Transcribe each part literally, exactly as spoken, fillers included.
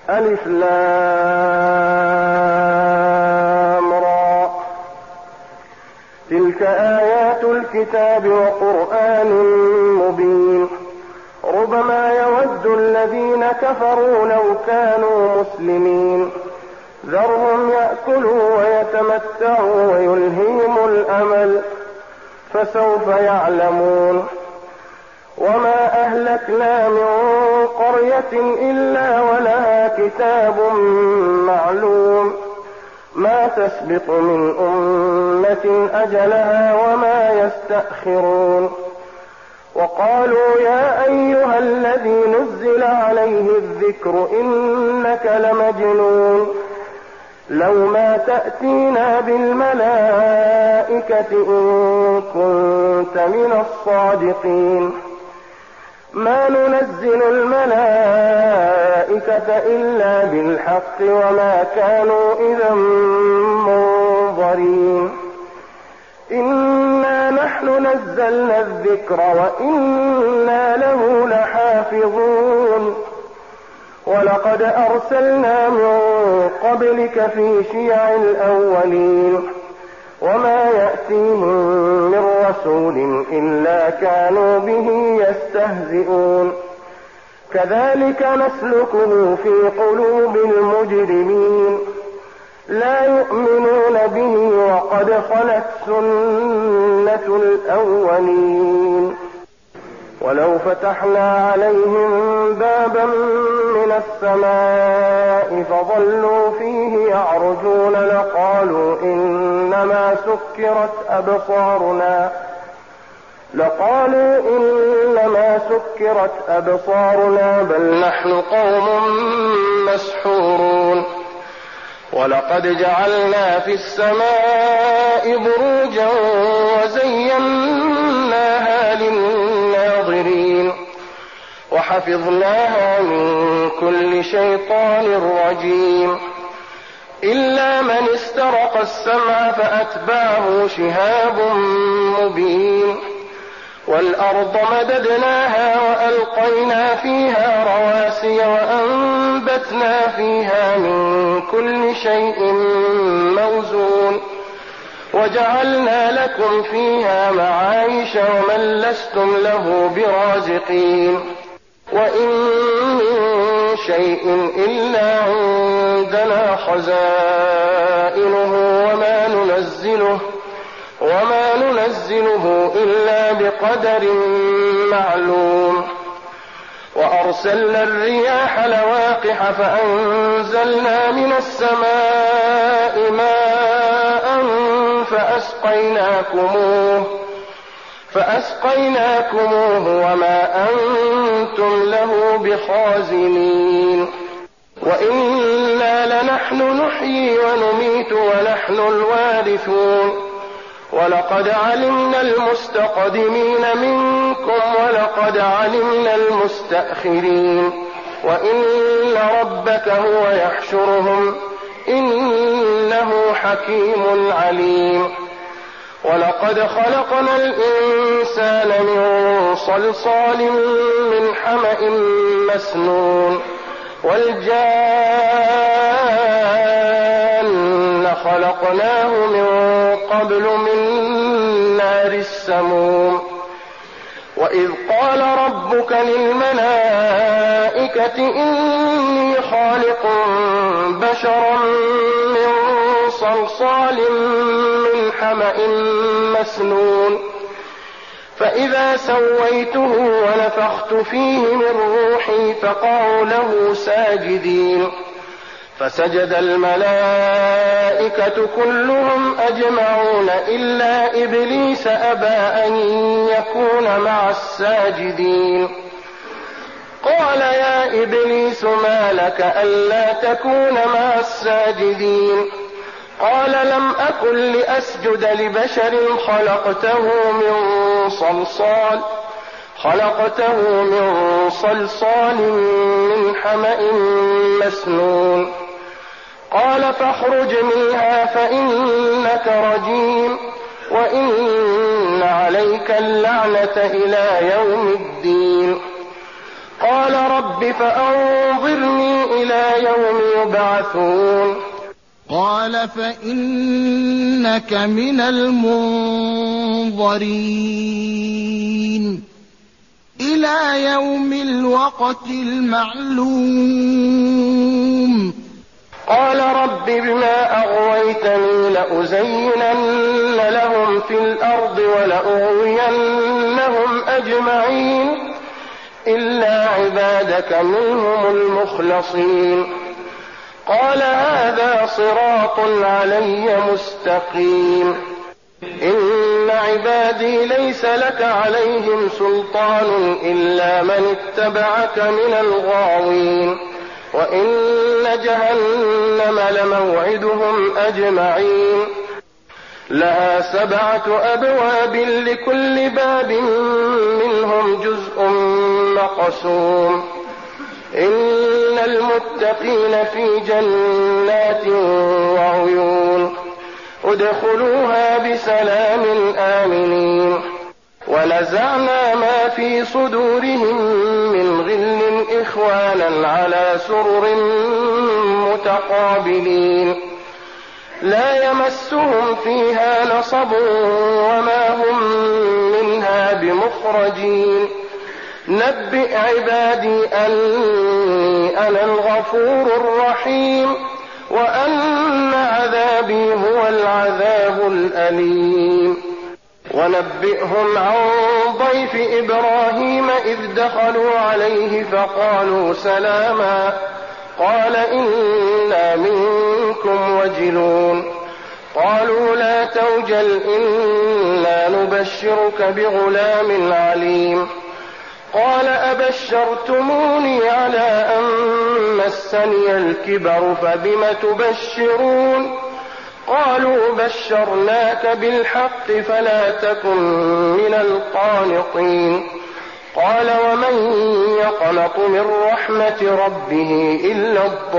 ألف لام را. تلك آيات الكتاب وقرآن مبين. ربما يود الذين كفروا لو كانوا مسلمين. ذرهم يأكلوا ويتمتعوا ويلهيهم الأمل، فسوف يعلمون. وما أهلكنا من قرية إلا ولها كتاب معلوم، ما تسبق من أمة أجلها وما يستأخرون. وقالوا يا أيها الذي نزل عليه الذكر إنك لمجنون، لو ما تأتينا بالملائكة إن كنت من الصادقين. ما ننزل الملائكة إلا بالحق وما كانوا إذا منظرين. إنا نحن نزلنا الذكر وإنا له لحافظون. ولقد أرسلنا من قبلك في شيع الأولين، وما يأتيهم من رسول إلا كانوا به يستهزئون. كذلك نسلكه في قلوب المجرمين، لا يؤمنون به وقد خلت سنة الأولين. ولو فتحنا عليهم بابا من السماء فظلوا فيه يعرجون لقالوا إنما سكرت أبصارنا لقالوا إنما سكرت أبصارنا بل نحن قوم مسحورون. ولقد جعلنا في السماء بروجا وزيناها للناظرين وحفظناها من كل شيطان رجيم. إلا من استرق السمع فأتبعه شهاب مبين. والأرض مددناها وألقينا فيها رواسي وأنبتنا فيها من كل شيء موزون. وجعلنا لكم فيها معايش ومن لستم له برازقين. وإن من شيء إلا عندنا خزائنه وما ننزله وما ننزله إلا بقدر معلوم. وأرسلنا الرياح لواقح فأنزلنا من السماء ماء فأسقيناكموه فأسقيناكموه وما أنتم له بخازنين. وإنا لنحن نحيي ونميت ونحن الوارثون. ولقد علمنا المستقدمين منكم ولقد علمنا المستأخرين. وإن ربك هو يحشرهم إنه حكيم عليم. ولقد خلقنا الإنسان من صلصال من حمأ مسنون. والجان خلقناه من قبل من نار السموم. وإذ قال ربك للملائكة إني خالق بشرا من صلصال من حمأ مسنون. فإذا سويته ونفخت فيه من روحي فقعوا له ساجدين. فسجد الملائكة كلهم أجمعون إلا إبليس أبى أن يكون مع الساجدين. قال يا إبليس ما لك ألا تكون مع الساجدين؟ قال لم أكن لأسجد لبشر خلقته من صلصال خلقته من صلصال من حمأ مسنون. قال فاخرج منها فإنك رجيم وإن عليك اللعنة إلى يوم الدين. قال رب فأنظرني إلى يوم يبعثون قال فإنك من المنظرين إلى يوم الوقت المعلوم قال رب بما أغويتني لأزينن لهم في الأرض ولأغوينهم أجمعين إلا عبادك منهم المخلصين قال هذا صراط علي مستقيم إن عبادي ليس لك عليهم سلطان إلا من اتبعك من الغاوين وإن جهنم لموعدهم أجمعين لها سبعة أبواب لكل باب منهم جزء مقسوم إن المتقين في جنات وعيون ادخلوها بسلام آمنين ونزعنا ما في صدورهم من غل إخوانا على سرر متقابلين لا يمسهم فيها نصب وما هم منها بمخرجين نبئ عبادي أني أنا الغفور الرحيم وأن عذابي هو العذاب الأليم ونبئهم عن ضيف إبراهيم إذ دخلوا عليه فقالوا سلاما قال إنا منكم وجلون قالوا لا توجل إنا نبشرك بغلام عليم قال أبشرتموني على أن مسني الكبر فبم تبشرون قالوا بشرناك بالحق فلا تكن من القانطين قال ومن يقنط من رحمة ربه إلا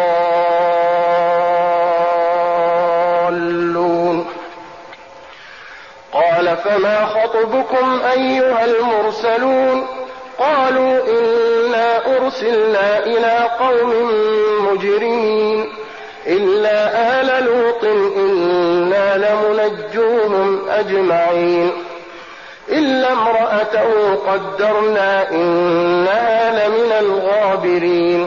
الضالون قال فما خطبكم أيها المرسلون قالوا إنا أرسلنا إلى قوم مجرمين إلا آل لوط إنا لمنجوهم أجمعين إلا امرأته قدرنا إنها لمن الغابرين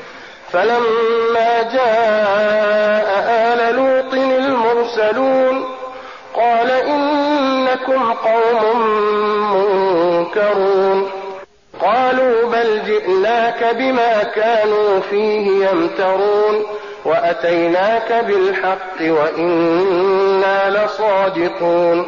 فلما جاء آل لوط المرسلون قال إنكم قوم منكرون قالوا بل جئناك بما كانوا فيه يمترون وأتيناك بالحق وإنا لصادقون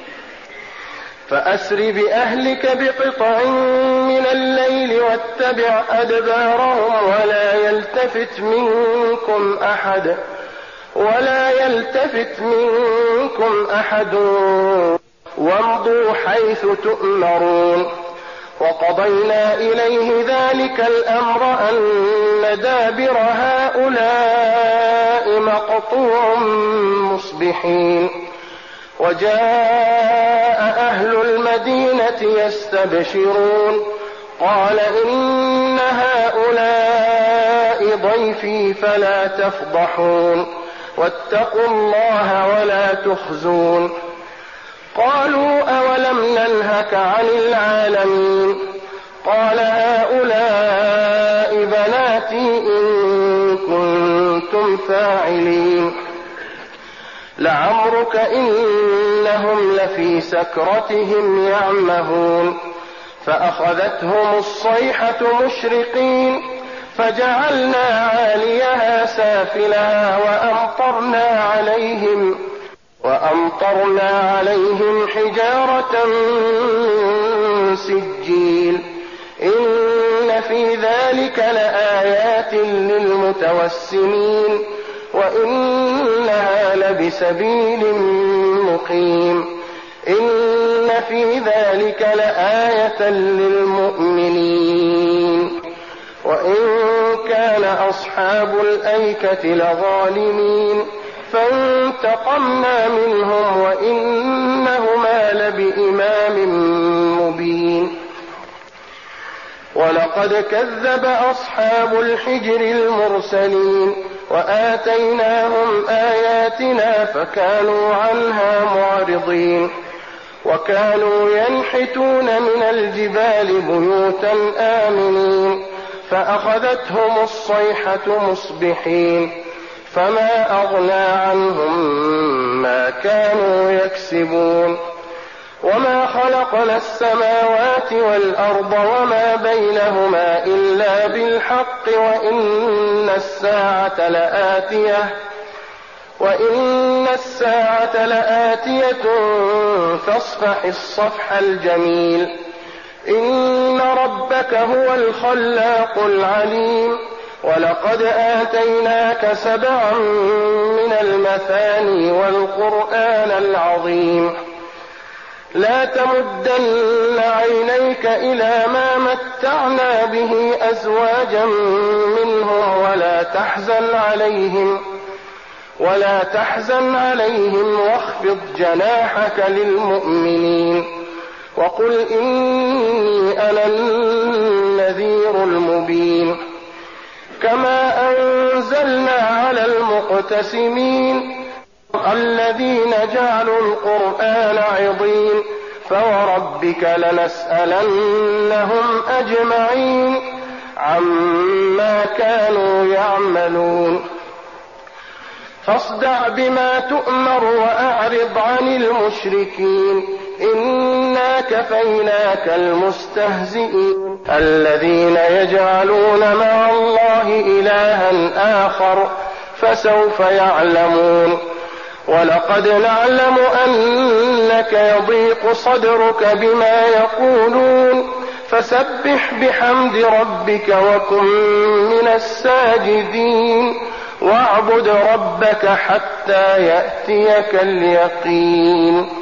فأسر بأهلك بقطع من الليل واتبع أدبارهم ولا يلتفت منكم أحد ولا يلتفت منكم أحد وامضوا حيث تؤمرون وقضينا إليه ذلك الأمر أن دابر هؤلاء مقطوع مصبحين وجاء أهل المدينة يستبشرون قال إن هؤلاء ضيفي فلا تفضحون واتقوا الله ولا تخزون قالوا أولم ننهك عن العالمين قال هؤلاء بناتي إن كنتم فاعلين لعمرك إنهم لفي سكرتهم يعمهون فأخذتهم الصيحة مشرقين فجعلنا عاليها سافلها وأمطرنا عليهم وأمطرنا عليهم حجارة من سجيل إن في ذلك لآيات للمتوسمين وإنها لبسبيل مقيم إن في ذلك لآية للمؤمنين وإن كان أصحاب الأيكة لظالمين فانتقمنا منهم وإنهما لبإمام مبين ولقد كذب أصحاب الحجر المرسلين وآتيناهم آياتنا فكانوا عنها معرضين وكانوا ينحتون من الجبال بيوتا آمنين فأخذتهم الصيحة مصبحين فما أغنى عنهم ما كانوا يكسبون وما خلقنا السماوات والأرض وما بينهما إلا بالحق وإن الساعة لآتية وإن الساعة لآتية فاصفح الصفح الجميل إن ربك هو الخلاق العليم ولقد آتيناك سبعا من المثاني والقرآن العظيم لا تمدن عينيك إلى ما متعنا به أزواجا منهم ولا تحزن عليهم ولا تحزن عليهم واخفض جناحك للمؤمنين وقل إني أنا النذير المبين كما أنزلنا على المقتسمين الذين جعلوا القرآن عضين فوربك لنسألنهم أجمعين عما كانوا يعملون فاصدع بما تؤمر وأعرض عن المشركين إنا كفيناك المستهزئين الذين يجعلون مع الله إلها آخر فسوف يعلمون ولقد نعلم أنك يضيق صدرك بما يقولون فسبح بحمد ربك وكن من الساجدين واعبد ربك حتى يأتيك اليقين